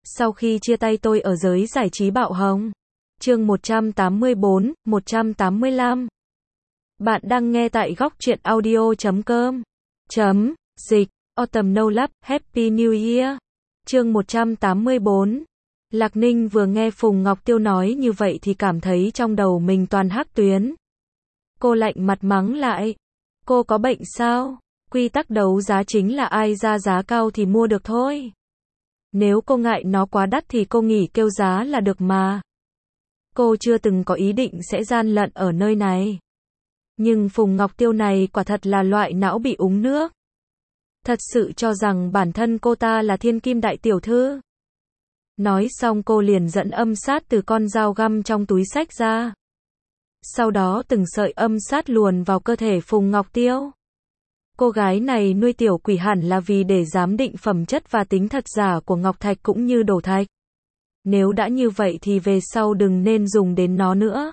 Sau khi chia tay tôi ở giới giải trí bạo hồng. Chương 184, 185. Bạn đang nghe tại góc truyện audio.com. Dịch, Autumn No Love, Happy New Year. Chương 184. Lạc Ninh vừa nghe Phùng Ngọc Tiêu nói như vậy thì cảm thấy trong đầu mình toàn hắc tuyến. Cô lạnh mặt mắng lại. Cô có bệnh sao? Quy tắc đấu giá chính là ai ra giá cao thì mua được thôi. Nếu cô ngại nó quá đắt thì cô nghỉ kêu giá là được mà. Cô chưa từng có ý định sẽ gian lận ở nơi này. Nhưng Phùng Ngọc Tiêu này quả thật là loại não bị uống nước. Thật sự cho rằng bản thân cô ta là thiên kim đại tiểu thư. Nói xong cô liền dẫn âm sát từ con dao găm trong túi xách ra. Sau đó từng sợi âm sát luồn vào cơ thể Phùng Ngọc Tiêu. Cô gái này nuôi tiểu quỷ hẳn là vì để giám định phẩm chất và tính thật giả của ngọc thạch cũng như đồ thạch. Nếu đã như vậy thì về sau đừng nên dùng đến nó nữa.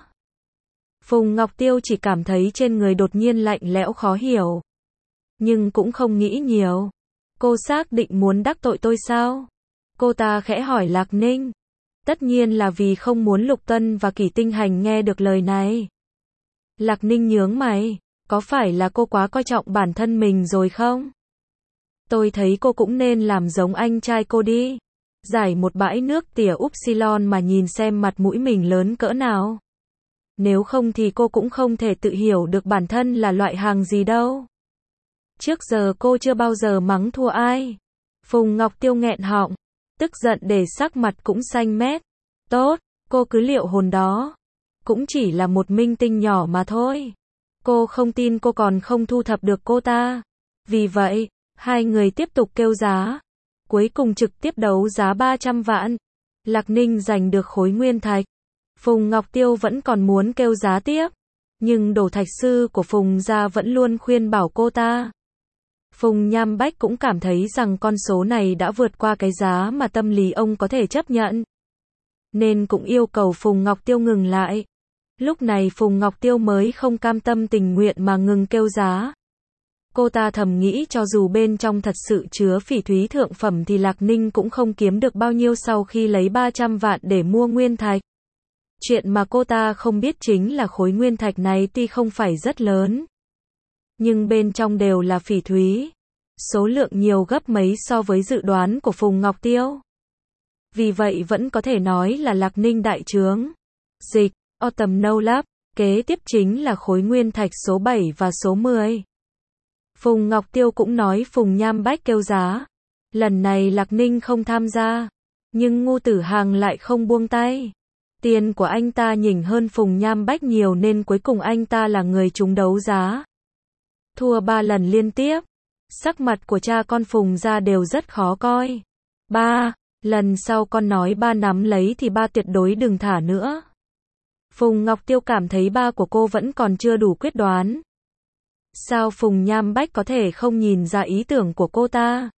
Phùng Ngọc Tiêu chỉ cảm thấy trên người đột nhiên lạnh lẽo khó hiểu. Nhưng cũng không nghĩ nhiều. Cô xác định muốn đắc tội tôi sao? Cô ta khẽ hỏi Lạc Ninh. Tất nhiên là vì không muốn Lục Tân và Kỷ Tinh Hành nghe được lời này. Lạc Ninh nhướng mày. Có phải là cô quá coi trọng bản thân mình rồi không? Tôi thấy cô cũng nên làm giống anh trai cô đi. Giải một bãi nước tỉa Upsilon mà nhìn xem mặt mũi mình lớn cỡ nào. Nếu không thì cô cũng không thể tự hiểu được bản thân là loại hàng gì đâu. Trước giờ cô chưa bao giờ mắng thua ai. Phùng Ngọc Tiêu nghẹn họng. Tức giận để sắc mặt cũng xanh mét. Tốt, cô cứ liệu hồn đó. Cũng chỉ là một minh tinh nhỏ mà thôi. Cô không tin cô còn không thu thập được cô ta. Vì vậy, hai người tiếp tục kêu giá. Cuối cùng trực tiếp đấu giá 300 vạn. Lạc Ninh giành được khối nguyên thạch. Phùng Ngọc Tiêu vẫn còn muốn kêu giá tiếp. Nhưng đồ thạch sư của Phùng gia vẫn luôn khuyên bảo cô ta. Phùng Nham Bách cũng cảm thấy rằng con số này đã vượt qua cái giá mà tâm lý ông có thể chấp nhận. Nên cũng yêu cầu Phùng Ngọc Tiêu ngừng lại. Lúc này Phùng Ngọc Tiêu mới không cam tâm tình nguyện mà ngừng kêu giá. Cô ta thầm nghĩ cho dù bên trong thật sự chứa phỉ thúy thượng phẩm thì Lạc Ninh cũng không kiếm được bao nhiêu sau khi lấy 300 vạn để mua nguyên thạch. Chuyện mà cô ta không biết chính là khối nguyên thạch này tuy không phải rất lớn. Nhưng bên trong đều là phỉ thúy. Số lượng nhiều gấp mấy so với dự đoán của Phùng Ngọc Tiêu. Vì vậy vẫn có thể nói là Lạc Ninh đại trướng. Dịch, Autumn No Love, kế tiếp chính là khối nguyên thạch số 7 và số 10. Phùng Ngọc Tiêu cũng nói Phùng Nham Bách kêu giá. Lần này Lạc Ninh không tham gia. Nhưng Ngu Tử Hằng lại không buông tay. Tiền của anh ta nhỉnh hơn Phùng Nham Bách nhiều nên cuối cùng anh ta là người trúng đấu giá. Thua 3 lần liên tiếp. Sắc mặt của cha con Phùng gia đều rất khó coi. Ba, lần sau con nói ba nắm lấy thì ba tuyệt đối đừng thả nữa. Phùng Ngọc Tiêu cảm thấy ba của cô vẫn còn chưa đủ quyết đoán. Sao Phùng Nham Bách có thể không nhìn ra ý tưởng của cô ta?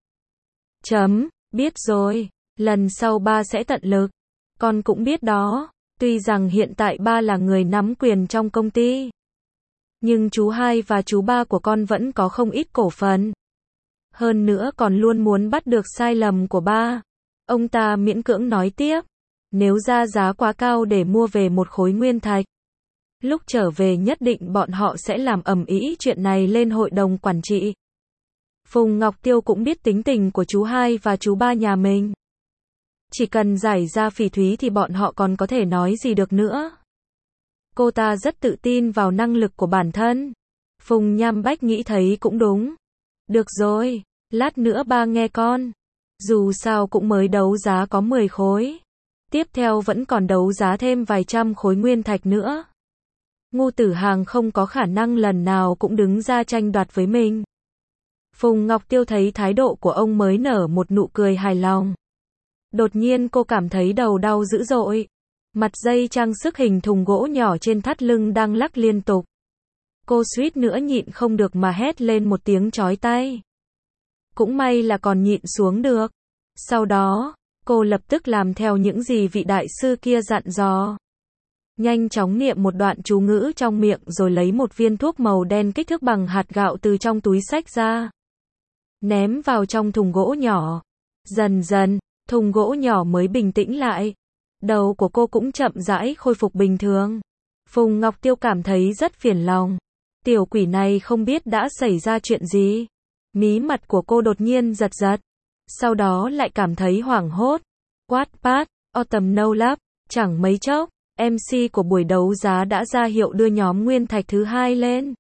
Biết rồi, lần sau ba sẽ tận lực. Con cũng biết đó, tuy rằng hiện tại ba là người nắm quyền trong công ty. Nhưng chú hai và chú ba của con vẫn có không ít cổ phần. Hơn nữa còn luôn muốn bắt được sai lầm của ba. Ông ta miễn cưỡng nói tiếp. Nếu ra giá quá cao để mua về một khối nguyên thạch. Lúc trở về nhất định bọn họ sẽ làm ầm ĩ chuyện này lên hội đồng quản trị. Phùng Ngọc Tiêu cũng biết tính tình của chú hai và chú ba nhà mình. Chỉ cần giải ra phỉ thúy thì bọn họ còn có thể nói gì được nữa. Cô ta rất tự tin vào năng lực của bản thân. Phùng Nham Bách nghĩ thấy cũng đúng. Được rồi, lát nữa ba nghe con. Dù sao cũng mới đấu giá có 10 khối. Tiếp theo vẫn còn đấu giá thêm vài trăm khối nguyên thạch nữa. Ngu Tử Hằng không có khả năng lần nào cũng đứng ra tranh đoạt với mình. Phùng Ngọc Tiêu thấy thái độ của ông mới nở một nụ cười hài lòng. Đột nhiên cô cảm thấy đầu đau dữ dội. Mặt dây trang sức hình thùng gỗ nhỏ trên thắt lưng đang lắc liên tục. Cô suýt nữa nhịn không được mà hét lên một tiếng chói tai. Cũng may là còn nhịn xuống được. Sau đó, cô lập tức làm theo những gì vị đại sư kia dặn dò. Nhanh chóng niệm một đoạn chú ngữ trong miệng rồi lấy một viên thuốc màu đen kích thước bằng hạt gạo từ trong túi xách ra. Ném vào trong thùng gỗ nhỏ. Dần dần, thùng gỗ nhỏ mới bình tĩnh lại. Đầu của cô cũng chậm rãi khôi phục bình thường. Phùng Ngọc Tiêu cảm thấy rất phiền lòng. Tiểu quỷ này không biết đã xảy ra chuyện gì. Mí mặt của cô đột nhiên giật giật. Sau đó lại cảm thấy hoảng hốt. Wattpad, Autumn No Love, chẳng mấy chốc, MC của buổi đấu giá đã ra hiệu đưa nhóm nguyên thạch thứ 2 lên.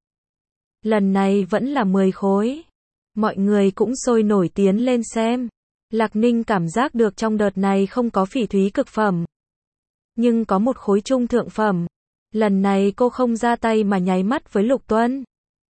Lần này vẫn là 10 khối. Mọi người cũng sôi nổi tiến lên xem. Lạc Ninh cảm giác được trong đợt này không có phỉ thúy cực phẩm. Nhưng có một khối trung thượng phẩm. Lần này cô không ra tay mà nháy mắt với Lục Tuân.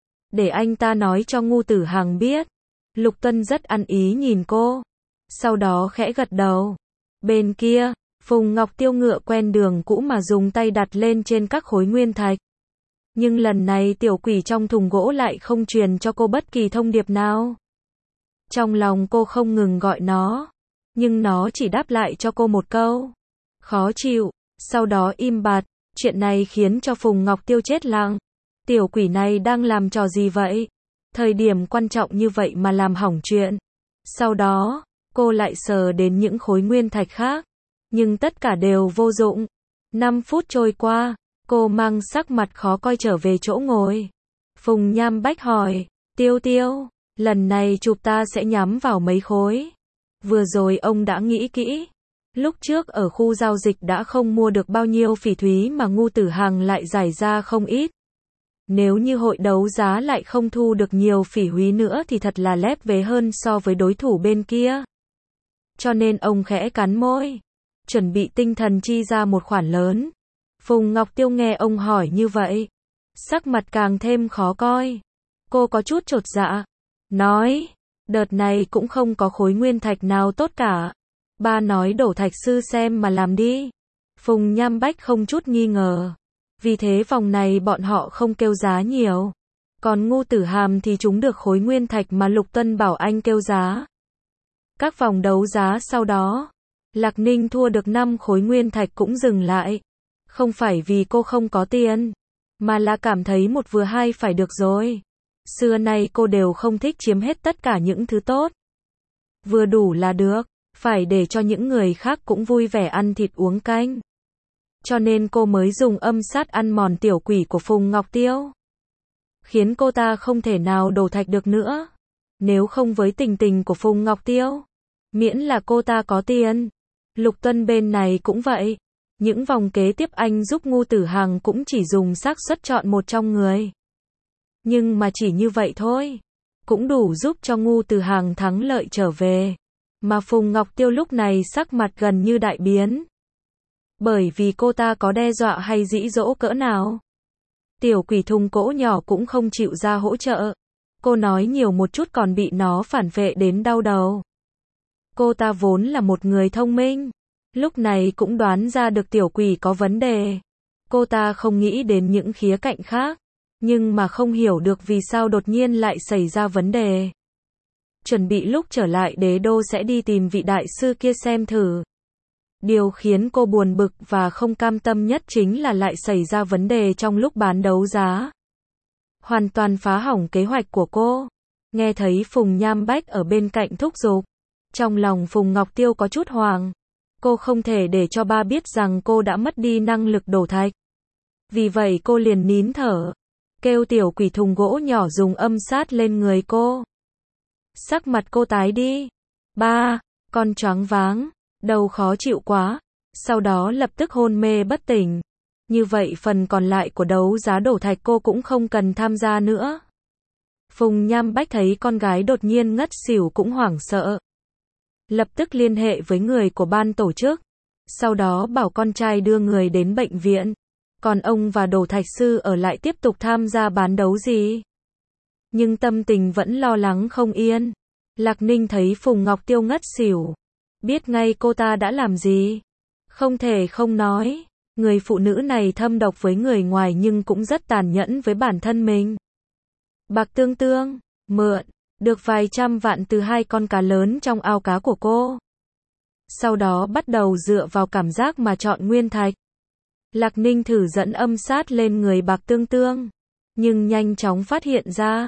Để anh ta nói cho Ngu Tử Hằng biết. Lục Tuân rất ăn ý nhìn cô. Sau đó khẽ gật đầu. Bên kia, Phùng Ngọc Tiêu ngựa quen đường cũ mà dùng tay đặt lên trên các khối nguyên thạch. Nhưng lần này tiểu quỷ trong thùng gỗ lại không truyền cho cô bất kỳ thông điệp nào. Trong lòng cô không ngừng gọi nó. Nhưng nó chỉ đáp lại cho cô một câu. Khó chịu. Sau đó im bặt. Chuyện này khiến cho Phùng Ngọc Tiêu chết lặng. Tiểu quỷ này đang làm trò gì vậy? Thời điểm quan trọng như vậy mà làm hỏng chuyện. Sau đó, cô lại sờ đến những khối nguyên thạch khác. Nhưng tất cả đều vô dụng. 5 phút trôi qua, cô mang sắc mặt khó coi trở về chỗ ngồi. Phùng Nham Bách hỏi, Tiêu Tiêu, lần này chụp ta sẽ nhắm vào mấy khối. Vừa rồi ông đã nghĩ kỹ. Lúc trước ở khu giao dịch đã không mua được bao nhiêu phỉ thúy mà Ngu Tử Hằng lại giải ra không ít. Nếu như hội đấu giá lại không thu được nhiều phỉ thúy nữa thì thật là lép vế hơn so với đối thủ bên kia. Cho nên ông khẽ cắn môi, chuẩn bị tinh thần chi ra một khoản lớn. Phùng Ngọc Tiêu nghe ông hỏi như vậy, sắc mặt càng thêm khó coi. Cô có chút chột dạ, nói, đợt này cũng không có khối nguyên thạch nào tốt cả. Ba nói đổ thạch sư xem mà làm đi. Phùng Nham Bách không chút nghi ngờ. Vì thế vòng này bọn họ không kêu giá nhiều. Còn Ngu Tử Hàm thì chúng được khối nguyên thạch mà Lục Tuân bảo anh kêu giá. Các vòng đấu giá sau đó, Lạc Ninh thua được 5 khối nguyên thạch cũng dừng lại. Không phải vì cô không có tiền, mà là cảm thấy một vừa hai phải được rồi. Xưa nay cô đều không thích chiếm hết tất cả những thứ tốt. Vừa đủ là được, phải để cho những người khác cũng vui vẻ ăn thịt uống canh. Cho nên cô mới dùng âm sát ăn mòn tiểu quỷ của Phùng Ngọc Tiêu. Khiến cô ta không thể nào đổ thạch được nữa. Nếu không với tình tình của Phùng Ngọc Tiêu, miễn là cô ta có tiền. Lục Tuân bên này cũng vậy. Những vòng kế tiếp anh giúp Ngu Tử Hằng cũng chỉ dùng xác suất chọn một trong người. Nhưng mà chỉ như vậy thôi. Cũng đủ giúp cho Ngu Tử Hằng thắng lợi trở về. Mà Phùng Ngọc Tiêu lúc này sắc mặt gần như đại biến. Bởi vì cô ta có đe dọa hay dĩ dỗ cỡ nào. Tiểu quỷ thùng gỗ nhỏ cũng không chịu ra hỗ trợ. Cô nói nhiều một chút còn bị nó phản vệ đến đau đầu. Cô ta vốn là một người thông minh. Lúc này cũng đoán ra được tiểu quỷ có vấn đề. Cô ta không nghĩ đến những khía cạnh khác. Nhưng mà không hiểu được vì sao đột nhiên lại xảy ra vấn đề. Chuẩn bị lúc trở lại đế đô sẽ đi tìm vị đại sư kia xem thử. Điều khiến cô buồn bực và không cam tâm nhất chính là lại xảy ra vấn đề trong lúc bán đấu giá. Hoàn toàn phá hỏng kế hoạch của cô. Nghe thấy Phùng Nham Bách ở bên cạnh thúc giục. Trong lòng Phùng Ngọc Tiêu có chút hoang. Cô không thể để cho ba biết rằng cô đã mất đi năng lực đổ thạch. Vì vậy cô liền nín thở. Kêu tiểu quỷ thùng gỗ nhỏ dùng âm sát lên người cô. Sắc mặt cô tái đi. Ba, con choáng váng. Đầu khó chịu quá. Sau đó lập tức hôn mê bất tỉnh. Như vậy phần còn lại của đấu giá đổ thạch cô cũng không cần tham gia nữa. Phùng Nham Bách thấy con gái đột nhiên ngất xỉu cũng hoảng sợ. Lập tức liên hệ với người của ban tổ chức. Sau đó bảo con trai đưa người đến bệnh viện. Còn ông và đổ thạch sư ở lại tiếp tục tham gia bán đấu gì. Nhưng tâm tình vẫn lo lắng không yên. Lạc Ninh thấy Phùng Ngọc Tiêu ngất xỉu. Biết ngay cô ta đã làm gì. Không thể không nói. Người phụ nữ này thâm độc với người ngoài nhưng cũng rất tàn nhẫn với bản thân mình. Bạc Tương Tương, mượn, được vài trăm vạn từ 2 con cá lớn trong ao cá của cô. Sau đó bắt đầu dựa vào cảm giác mà chọn nguyên thạch. Lạc Ninh thử dẫn âm sát lên người Bạc Tương Tương. Nhưng nhanh chóng phát hiện ra.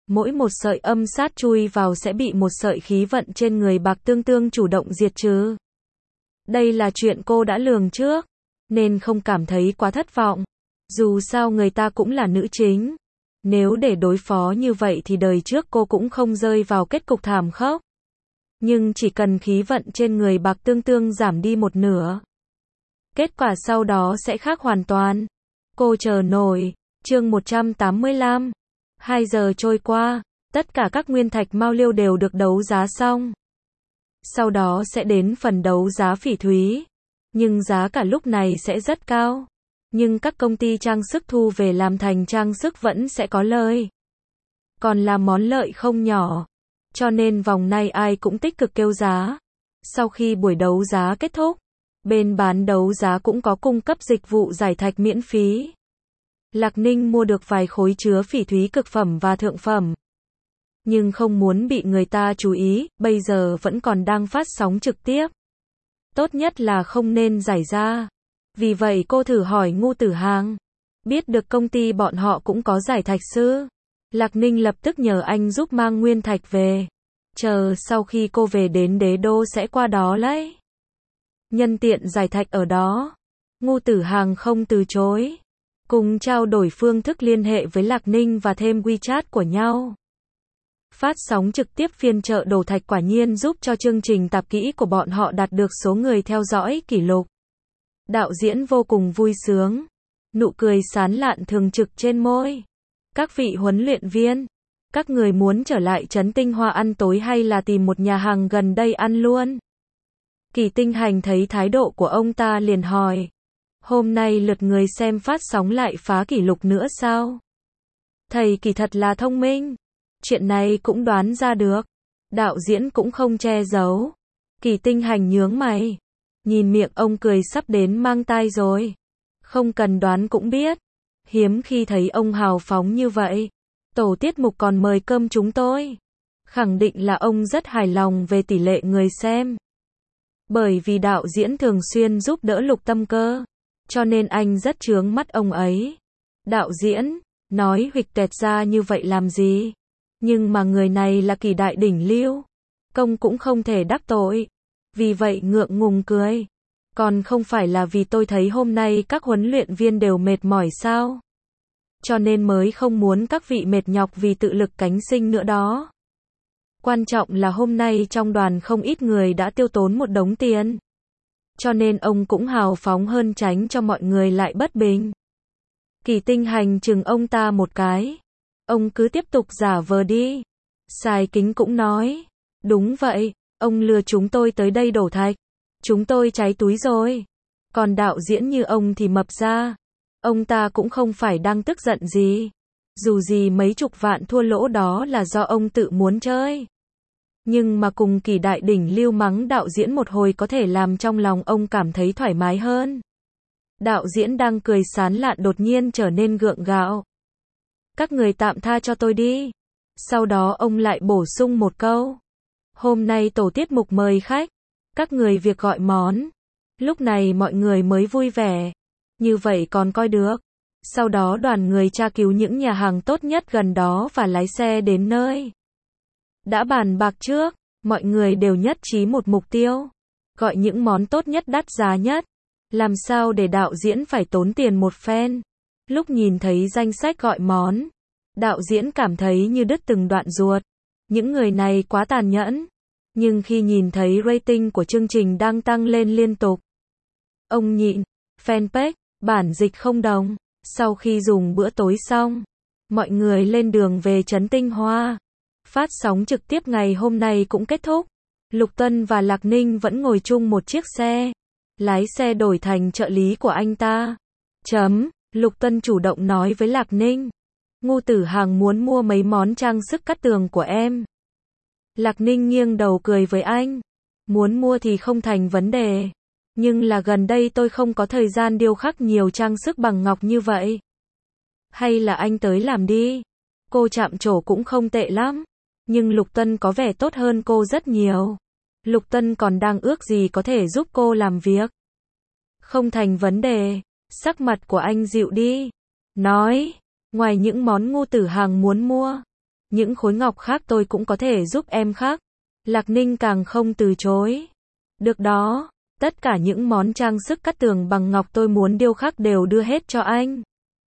Mỗi một sợi âm sát chui vào sẽ bị một sợi khí vận trên người Bạc Tương Tương chủ động diệt trừ. Đây là chuyện cô đã lường trước, nên không cảm thấy quá thất vọng. Dù sao người ta cũng là nữ chính. Nếu để đối phó như vậy thì đời trước cô cũng không rơi vào kết cục thảm khốc. Nhưng chỉ cần khí vận trên người Bạc Tương Tương giảm đi một nửa, kết quả sau đó sẽ khác hoàn toàn. Cô chờ nổi. Chương 185. 2 giờ trôi qua, tất cả các nguyên thạch mao liêu đều được đấu giá xong. Sau đó sẽ đến phần đấu giá phỉ thúy. Nhưng giá cả lúc này sẽ rất cao. Nhưng các công ty trang sức thu về làm thành trang sức vẫn sẽ có lời. Còn là món lợi không nhỏ. Cho nên vòng này ai cũng tích cực kêu giá. Sau khi buổi đấu giá kết thúc, bên bán đấu giá cũng có cung cấp dịch vụ giải thạch miễn phí. Lạc Ninh mua được vài khối chứa phỉ thúy cực phẩm và thượng phẩm. Nhưng không muốn bị người ta chú ý, bây giờ vẫn còn đang phát sóng trực tiếp. Tốt nhất là không nên giải ra. Vì vậy cô thử hỏi Ngô Tử Hàng. Biết được công ty bọn họ cũng có giải thạch sư. Lạc Ninh lập tức nhờ anh giúp mang nguyên thạch về. Chờ sau khi cô về đến đế đô sẽ qua đó lấy. Nhân tiện giải thạch ở đó. Ngô Tử Hàng không từ chối. Cùng trao đổi phương thức liên hệ với Lạc Ninh và thêm WeChat của nhau. Phát sóng trực tiếp phiên chợ đồ thạch quả nhiên giúp cho chương trình tạp kỹ của bọn họ đạt được số người theo dõi kỷ lục. Đạo diễn vô cùng vui sướng. Nụ cười sán lạn thường trực trên môi. Các vị huấn luyện viên, các người muốn trở lại Trấn Tinh Hoa ăn tối hay là tìm một nhà hàng gần đây ăn luôn? Kỳ Tinh Hành thấy thái độ của ông ta liền hỏi. Hôm nay lượt người xem phát sóng lại phá kỷ lục nữa sao? Thầy Kỳ thật là thông minh. Chuyện này cũng đoán ra được. Đạo diễn cũng không che giấu. Kỳ Tinh Hành nhướng mày. Nhìn miệng ông cười sắp đến mang tai rồi. Không cần đoán cũng biết. Hiếm khi thấy ông hào phóng như vậy. Tổ tiết mục còn mời cơm chúng tôi. Khẳng định là ông rất hài lòng về tỷ lệ người xem. Bởi vì đạo diễn thường xuyên giúp đỡ Lục Tâm Cơ. Cho nên anh rất chướng mắt ông ấy. Đạo diễn, nói huỵch toẹt ra như vậy làm gì? Nhưng mà người này là Kỳ đại đỉnh lưu. Công cũng không thể đắc tội. Vì vậy ngượng ngùng cười. Còn không phải là vì tôi thấy hôm nay các huấn luyện viên đều mệt mỏi sao? Cho nên mới không muốn các vị mệt nhọc vì tự lực cánh sinh nữa đó. Quan trọng là hôm nay trong đoàn không ít người đã tiêu tốn một đống tiền. Cho nên ông cũng hào phóng hơn tránh cho mọi người lại bất bình. Kỳ Tinh Hành chừng ông ta một cái. Ông cứ tiếp tục giả vờ đi. Sài Kính cũng nói. Đúng vậy, ông lừa chúng tôi tới đây đổ thạch. Chúng tôi cháy túi rồi. Còn đạo diễn như ông thì mập ra. Ông ta cũng không phải đang tức giận gì. Dù gì mấy chục vạn thua lỗ đó là do ông tự muốn chơi. Nhưng mà cùng Kỳ đại đỉnh lưu mắng đạo diễn một hồi có thể làm trong lòng ông cảm thấy thoải mái hơn. Đạo diễn đang cười sán lạn đột nhiên trở nên gượng gạo. Các người tạm tha cho tôi đi. Sau đó ông lại bổ sung một câu. Hôm nay tổ tiết mục mời khách. Các người việc gọi món. Lúc này mọi người mới vui vẻ. Như vậy còn coi được. Sau đó đoàn người tra cứu những nhà hàng tốt nhất gần đó và lái xe đến nơi. Đã bàn bạc trước, mọi người đều nhất trí một mục tiêu. Gọi những món tốt nhất đắt giá nhất. Làm sao để đạo diễn phải tốn tiền một phen. Lúc nhìn thấy danh sách gọi món, đạo diễn cảm thấy như đứt từng đoạn ruột. Những người này quá tàn nhẫn. Nhưng khi nhìn thấy rating của chương trình đang tăng lên liên tục, ông nhịn. Fanpage, bản dịch không đồng. Sau khi dùng bữa tối xong, mọi người lên đường về Trấn Tinh Hoa. Phát sóng trực tiếp ngày hôm nay cũng kết thúc. Lục Tuân và Lạc Ninh vẫn ngồi chung một chiếc xe. Lái xe đổi thành trợ lý của anh ta. Lục Tuân chủ động nói với Lạc Ninh. Ngô Tử Hàng muốn mua mấy món trang sức cắt tường của em. Lạc Ninh nghiêng đầu cười với anh. Muốn mua thì không thành vấn đề. Nhưng là gần đây tôi không có thời gian điêu khắc nhiều trang sức bằng ngọc như vậy. Hay là anh tới làm đi. Cô chạm trổ cũng không tệ lắm. Nhưng Lục Tuân có vẻ tốt hơn cô rất nhiều. Lục Tuân còn đang ước gì có thể giúp cô làm việc. Không thành vấn đề. Sắc mặt của anh dịu đi. Nói, ngoài những món Ngô Tử Hàng muốn mua, Những khối ngọc khác tôi cũng có thể giúp em khắc. Lạc Ninh càng không từ chối. Được đó, tất cả những món trang sức cắt tường bằng ngọc tôi muốn điêu khắc đều đưa hết cho anh.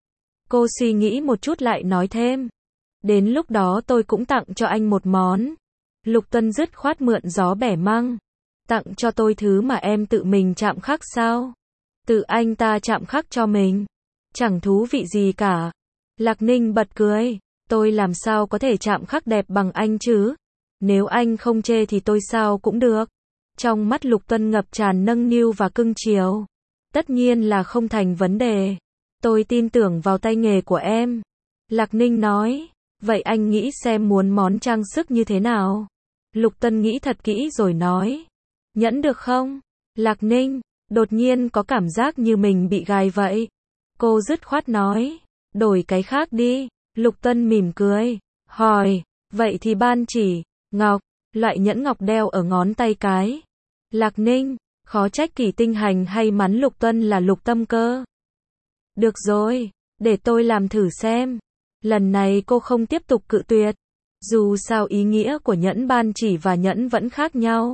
Cô suy nghĩ một chút lại nói thêm. Đến lúc đó tôi cũng tặng cho anh một món. Lục Tuân dứt khoát mượn gió bẻ măng. Tặng cho tôi thứ mà em tự mình chạm khắc sao? Tự anh ta chạm khắc cho mình. Chẳng thú vị gì cả. Lạc Ninh bật cười. Tôi làm sao có thể chạm khắc đẹp bằng anh chứ? Nếu anh không chê thì tôi sao cũng được. Trong mắt Lục Tuân ngập tràn nâng niu và cưng chiều. Tất nhiên là không thành vấn đề. Tôi tin tưởng vào tay nghề của em. Lạc Ninh nói. Vậy anh nghĩ xem muốn món trang sức như thế nào? Lục Tuân nghĩ thật kỹ rồi nói. Nhẫn được không? Lạc Ninh đột nhiên có cảm giác như mình bị gài vậy. Cô dứt khoát nói. Đổi cái khác đi. Lục Tuân mỉm cười. Hỏi. Vậy thì ban chỉ. Ngọc. Loại nhẫn ngọc đeo ở ngón tay cái. Lạc Ninh. Khó trách Kỳ Tinh Hành hay mắn Lục Tuân là Lục Tâm Cơ. Được rồi. Để tôi làm thử xem. Lần này cô không tiếp tục cự tuyệt. Dù sao ý nghĩa của nhẫn ban chỉ và nhẫn vẫn khác nhau.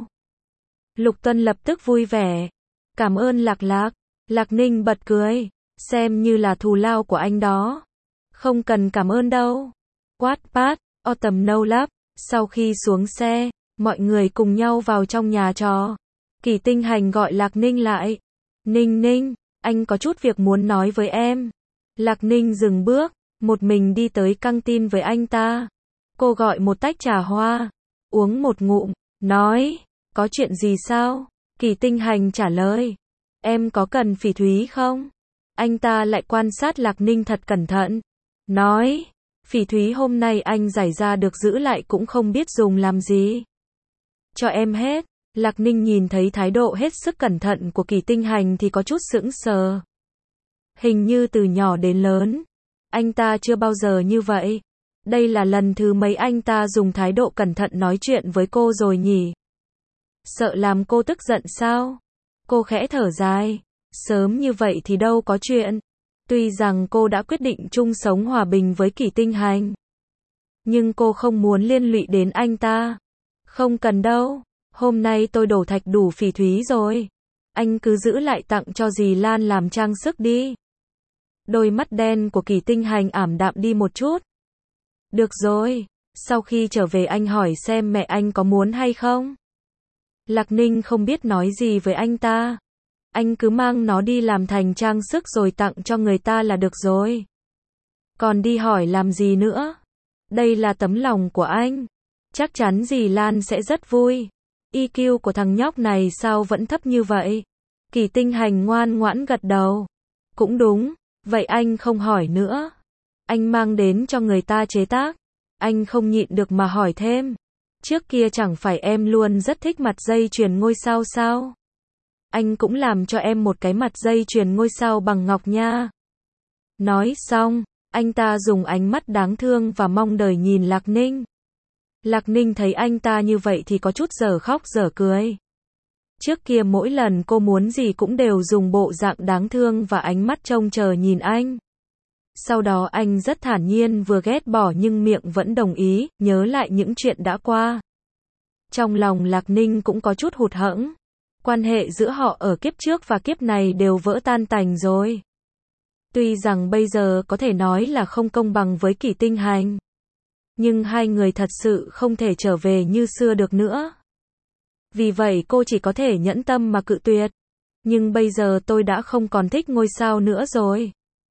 Lục Tuân lập tức vui vẻ. Cảm ơn Lạc Lạc. Lạc Ninh bật cười. Xem như là thù lao của anh đó. Không cần cảm ơn đâu. Wattpad, Autumn No Love. Sau khi xuống xe, mọi người cùng nhau vào trong nhà trọ. Kỳ Tinh Hành gọi Lạc Ninh lại. Ninh Ninh, anh có chút việc muốn nói với em. Lạc Ninh dừng bước, một mình đi tới căng tin với anh ta. Cô gọi một tách trà hoa, uống một ngụm, nói, có chuyện gì sao? Kỳ Tinh Hành trả lời, em có cần phỉ thúy không? Anh ta lại quan sát Lạc Ninh thật cẩn thận, nói, phỉ thúy hôm nay anh giải ra được giữ lại cũng không biết dùng làm gì. Cho em hết. Lạc Ninh nhìn thấy thái độ hết sức cẩn thận của Kỳ Tinh Hành thì có chút sững sờ. Hình như từ nhỏ đến lớn, anh ta chưa bao giờ như vậy. Đây là lần thứ mấy anh ta dùng thái độ cẩn thận nói chuyện với cô rồi nhỉ? Sợ làm cô tức giận sao? Cô khẽ thở dài. Sớm như vậy thì đâu có chuyện. Tuy rằng cô đã quyết định chung sống hòa bình với Kỳ Tinh Hành, nhưng cô không muốn liên lụy đến anh ta. Không cần đâu. Hôm nay tôi đổ thạch đủ phỉ thúy rồi. Anh cứ giữ lại tặng cho dì Lan làm trang sức đi. Đôi mắt đen của Kỳ Tinh Hành ảm đạm đi một chút. Được rồi. Sau khi trở về anh hỏi xem mẹ anh có muốn hay không. Lạc Ninh không biết nói gì với anh ta. Anh cứ mang nó đi làm thành trang sức rồi tặng cho người ta là được rồi. Còn đi hỏi làm gì nữa? Đây là tấm lòng của anh. Chắc chắn dì Lan sẽ rất vui. EQ của thằng nhóc này sao vẫn thấp như vậy? Kỳ Tinh Hành ngoan ngoãn gật đầu. Cũng đúng, vậy anh không hỏi nữa. Anh mang đến cho người ta chế tác. Anh không nhịn được mà hỏi thêm. Trước kia chẳng phải em luôn rất thích mặt dây chuyền ngôi sao sao? Anh cũng làm cho em một cái mặt dây chuyền ngôi sao bằng ngọc nha. Nói xong, anh ta dùng ánh mắt đáng thương và mong đợi nhìn Lạc Ninh. Lạc Ninh thấy anh ta như vậy thì có chút dở khóc dở cười. Trước kia mỗi lần cô muốn gì cũng đều dùng bộ dạng đáng thương và ánh mắt trông chờ nhìn anh. Sau đó anh rất thản nhiên vừa ghét bỏ nhưng miệng vẫn đồng ý, nhớ lại những chuyện đã qua. Trong lòng Lạc Ninh cũng có chút hụt hẫng. Quan hệ giữa họ ở kiếp trước và kiếp này đều vỡ tan tành rồi. Tuy rằng bây giờ có thể nói là không công bằng với Kỳ Tinh Hành, nhưng hai người thật sự không thể trở về như xưa được nữa. Vì vậy cô chỉ có thể nhẫn tâm mà cự tuyệt. Nhưng bây giờ tôi đã không còn thích ngôi sao nữa rồi.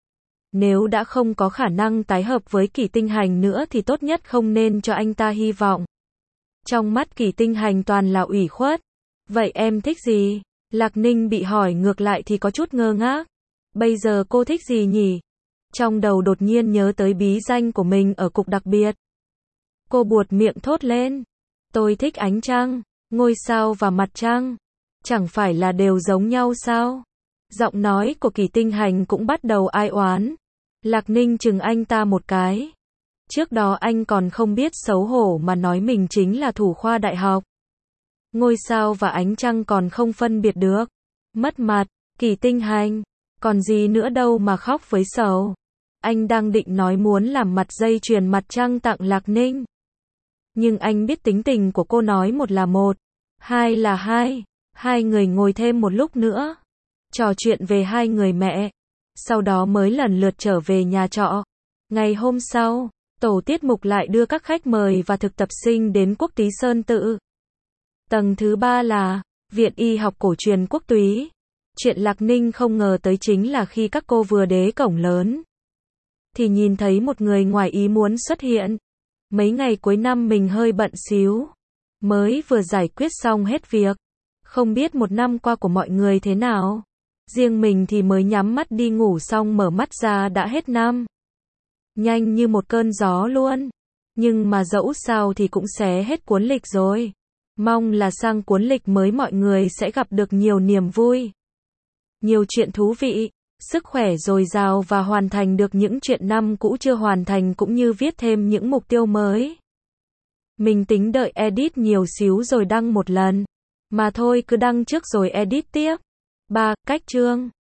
Nếu đã không có khả năng tái hợp với Kỳ Tinh Hành nữa thì tốt nhất không nên cho anh ta hy vọng. Trong mắt Kỳ Tinh Hành toàn là ủy khuất. Vậy em thích gì? Lạc Ninh bị hỏi ngược lại thì có chút ngơ ngác. Bây giờ cô thích gì nhỉ? Trong đầu đột nhiên nhớ tới bí danh của mình ở cục đặc biệt. Cô buột miệng thốt lên. Tôi thích ánh trăng, ngôi sao và mặt trăng. Chẳng phải là đều giống nhau sao? Giọng nói của Kỳ Tinh Hành cũng bắt đầu ai oán. Lạc Ninh chừng anh ta một cái. Trước đó anh còn không biết xấu hổ mà nói mình chính là thủ khoa đại học. Ngôi sao và ánh trăng còn không phân biệt được. Mất mặt, Kỳ Tinh Hành. Còn gì nữa đâu mà khóc với sầu. Anh đang định nói muốn làm mặt dây chuyền mặt trăng tặng Lạc Ninh. Nhưng anh biết tính tình của cô, nói một là một, hai là hai. Hai người ngồi thêm một lúc nữa, trò chuyện về hai người mẹ. Sau đó mới lần lượt trở về nhà trọ. Ngày hôm sau, tổ tiết mục lại đưa các khách mời và thực tập sinh đến Quốc Túy Sơn Tự. Tầng thứ 3 là Viện Y học cổ truyền Quốc Túy. Chuyện Lạc Ninh không ngờ tới chính là khi các cô vừa đến cổng lớn, thì nhìn thấy một người ngoài ý muốn xuất hiện. Mấy ngày cuối năm mình hơi bận xíu, mới vừa giải quyết xong hết việc. Không biết một năm qua của mọi người thế nào. Riêng mình thì mới nhắm mắt đi ngủ xong mở mắt ra đã hết năm. Nhanh như một cơn gió luôn. Nhưng mà dẫu sao thì cũng xé hết cuốn lịch rồi. Mong là sang cuốn lịch mới mọi người sẽ gặp được nhiều niềm vui, nhiều chuyện thú vị, sức khỏe dồi dào và hoàn thành được những chuyện năm cũ chưa hoàn thành, cũng như viết thêm những mục tiêu mới. Mình tính đợi edit nhiều xíu rồi đăng một lần. Mà thôi cứ đăng trước rồi edit tiếp. 3. Cách chương